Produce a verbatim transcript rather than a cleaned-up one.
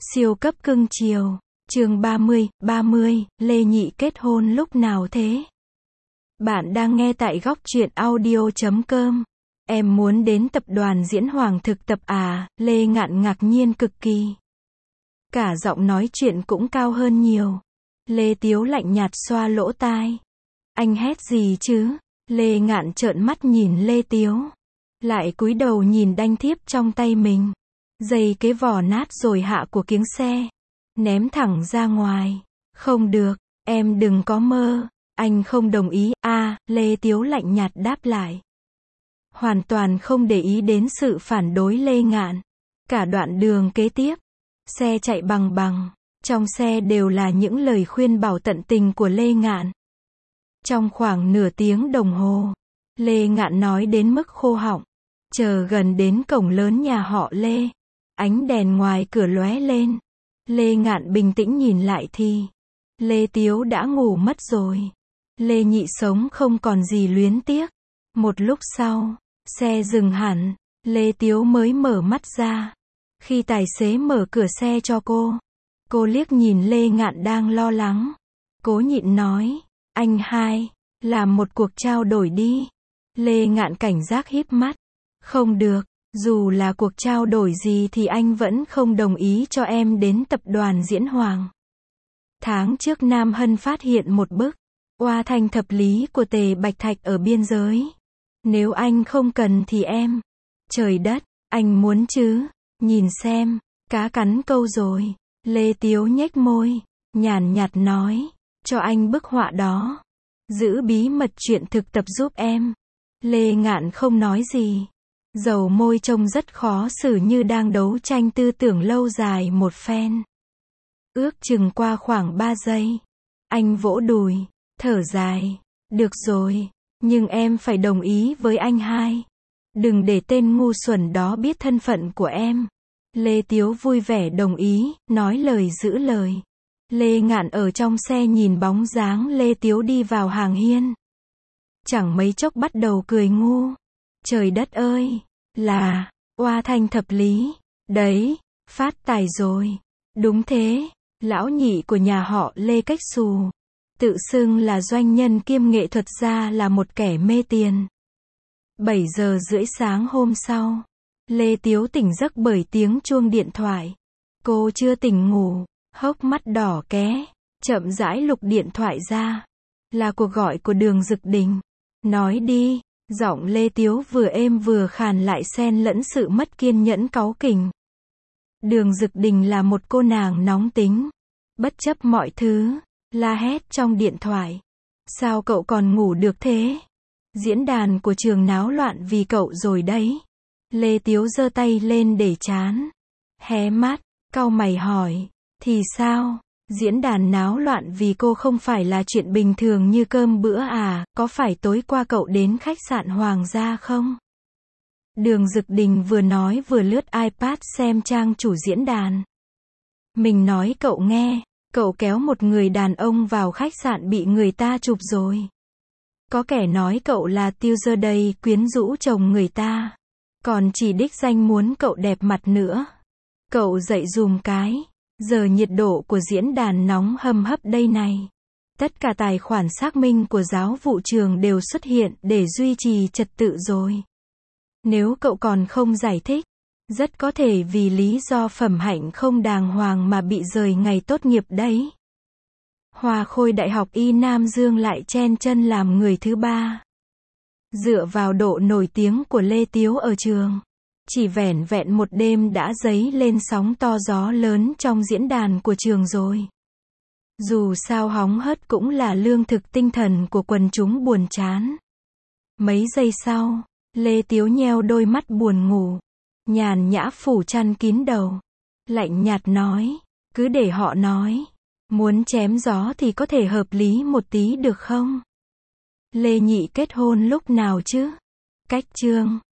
Siêu cấp cưng chiều. Chương ba mươi, ba mươi, Lê Nhị kết hôn lúc nào thế? Bạn đang nghe tại góc truyện audio chấm com. Em muốn đến tập đoàn Diễn Hoàng thực tập à? Lê Ngạn ngạc nhiên cực kỳ. Cả giọng nói chuyện cũng cao hơn nhiều. Lê Tiếu lạnh nhạt xoa lỗ tai. Anh hét gì chứ? Lê Ngạn trợn mắt nhìn Lê Tiếu. Lại cúi đầu nhìn đanh thiếp trong tay mình. Dây cái vỏ nát rồi hạ của kiếng xe. Ném thẳng ra ngoài. Không được, em đừng có mơ. Anh không đồng ý, a à, Lê Tiếu lạnh nhạt đáp lại. Hoàn toàn không để ý đến sự phản đối Lê Ngạn. Cả đoạn đường kế tiếp, xe chạy bằng bằng. Trong xe đều là những lời khuyên bảo tận tình của Lê Ngạn. Trong khoảng nửa tiếng đồng hồ, Lê Ngạn nói đến mức khô họng. Chờ gần đến cổng lớn nhà họ Lê. Ánh đèn ngoài cửa lóe lên. Lê Ngạn bình tĩnh nhìn lại thì Lê Tiếu đã ngủ mất rồi. Lê Nhị sống không còn gì luyến tiếc. Một lúc sau, xe dừng hẳn. Lê Tiếu mới mở mắt ra. Khi tài xế mở cửa xe cho cô, cô liếc nhìn Lê Ngạn đang lo lắng. Cố nhịn nói, anh hai, làm một cuộc trao đổi đi. Lê Ngạn cảnh giác híp mắt. Không được, dù là cuộc trao đổi gì thì anh vẫn không đồng ý cho em đến tập đoàn Diễn Hoàng. Tháng trước Nam Hân phát hiện một bức oa thanh thập lý của Tề Bạch Thạch ở biên giới. Nếu anh không cần thì em. Trời đất, anh muốn chứ? Nhìn xem, cá cắn câu rồi. Lê Tiếu nhếch môi, nhàn nhạt nói, cho anh bức họa đó. Giữ bí mật chuyện thực tập giúp em. Lê Ngạn không nói gì. Dầu môi trông rất khó xử như đang đấu tranh tư tưởng lâu dài một phen. Ước chừng qua khoảng ba giây. Anh vỗ đùi, thở dài. Được rồi, nhưng em phải đồng ý với anh hai. Đừng để tên ngu xuẩn đó biết thân phận của em. Lê Tiếu vui vẻ đồng ý, nói lời giữ lời. Lê Ngạn ở trong xe nhìn bóng dáng Lê Tiếu đi vào hàng hiên. Chẳng mấy chốc bắt đầu cười ngu. Trời đất ơi, là oa thanh thập lý. Đấy, phát tài rồi. Đúng thế, lão nhị của nhà họ Lê cách xù. Tự xưng là doanh nhân kiêm nghệ thuật gia là một kẻ mê tiền. bảy giờ rưỡi sáng hôm sau, Lê Tiếu tỉnh giấc bởi tiếng chuông điện thoại. Cô chưa tỉnh ngủ, hốc mắt đỏ ké, chậm rãi lục điện thoại ra. Là cuộc gọi của Đường Dực Đình. Nói đi. Giọng Lê Tiếu vừa êm vừa khàn lại xen lẫn sự mất kiên nhẫn cáu kỉnh. Đường Dực Đình là một cô nàng nóng tính. Bất chấp mọi thứ, la hét trong điện thoại. Sao cậu còn ngủ được thế? Diễn đàn của trường náo loạn vì cậu rồi đấy. Lê Tiếu giơ tay lên để chán. Hé mắt, cau mày hỏi. Thì sao? Diễn đàn náo loạn vì cô không phải là chuyện bình thường như cơm bữa à, có phải tối qua cậu đến khách sạn Hoàng gia không? Đường Dực Đình vừa nói vừa lướt iPad xem trang chủ diễn đàn. Mình nói cậu nghe, cậu kéo một người đàn ông vào khách sạn bị người ta chụp rồi. Có kẻ nói cậu là tiêu dơ đầy quyến rũ chồng người ta. Còn chỉ đích danh muốn cậu đẹp mặt nữa. Cậu dậy dùm cái. Giờ nhiệt độ của diễn đàn nóng hầm hấp đây này. Tất cả tài khoản xác minh của giáo vụ trường đều xuất hiện để duy trì trật tự rồi. Nếu cậu còn không giải thích, rất có thể vì lý do phẩm hạnh không đàng hoàng mà bị rời ngày tốt nghiệp đấy. Hoa khôi Đại học Y Nam Dương lại chen chân làm người thứ ba. Dựa vào độ nổi tiếng của Lê Tiếu ở trường, chỉ vẻn vẹn một đêm đã dấy lên sóng to gió lớn trong diễn đàn của trường rồi. Dù sao hóng hớt cũng là lương thực tinh thần của quần chúng buồn chán. Mấy giây sau, Lê Tiếu nheo đôi mắt buồn ngủ, nhàn nhã phủ chăn kín đầu. Lạnh nhạt nói, cứ để họ nói. Muốn chém gió thì có thể hợp lý một tí được không? Lê Nhị kết hôn lúc nào chứ? Cách chương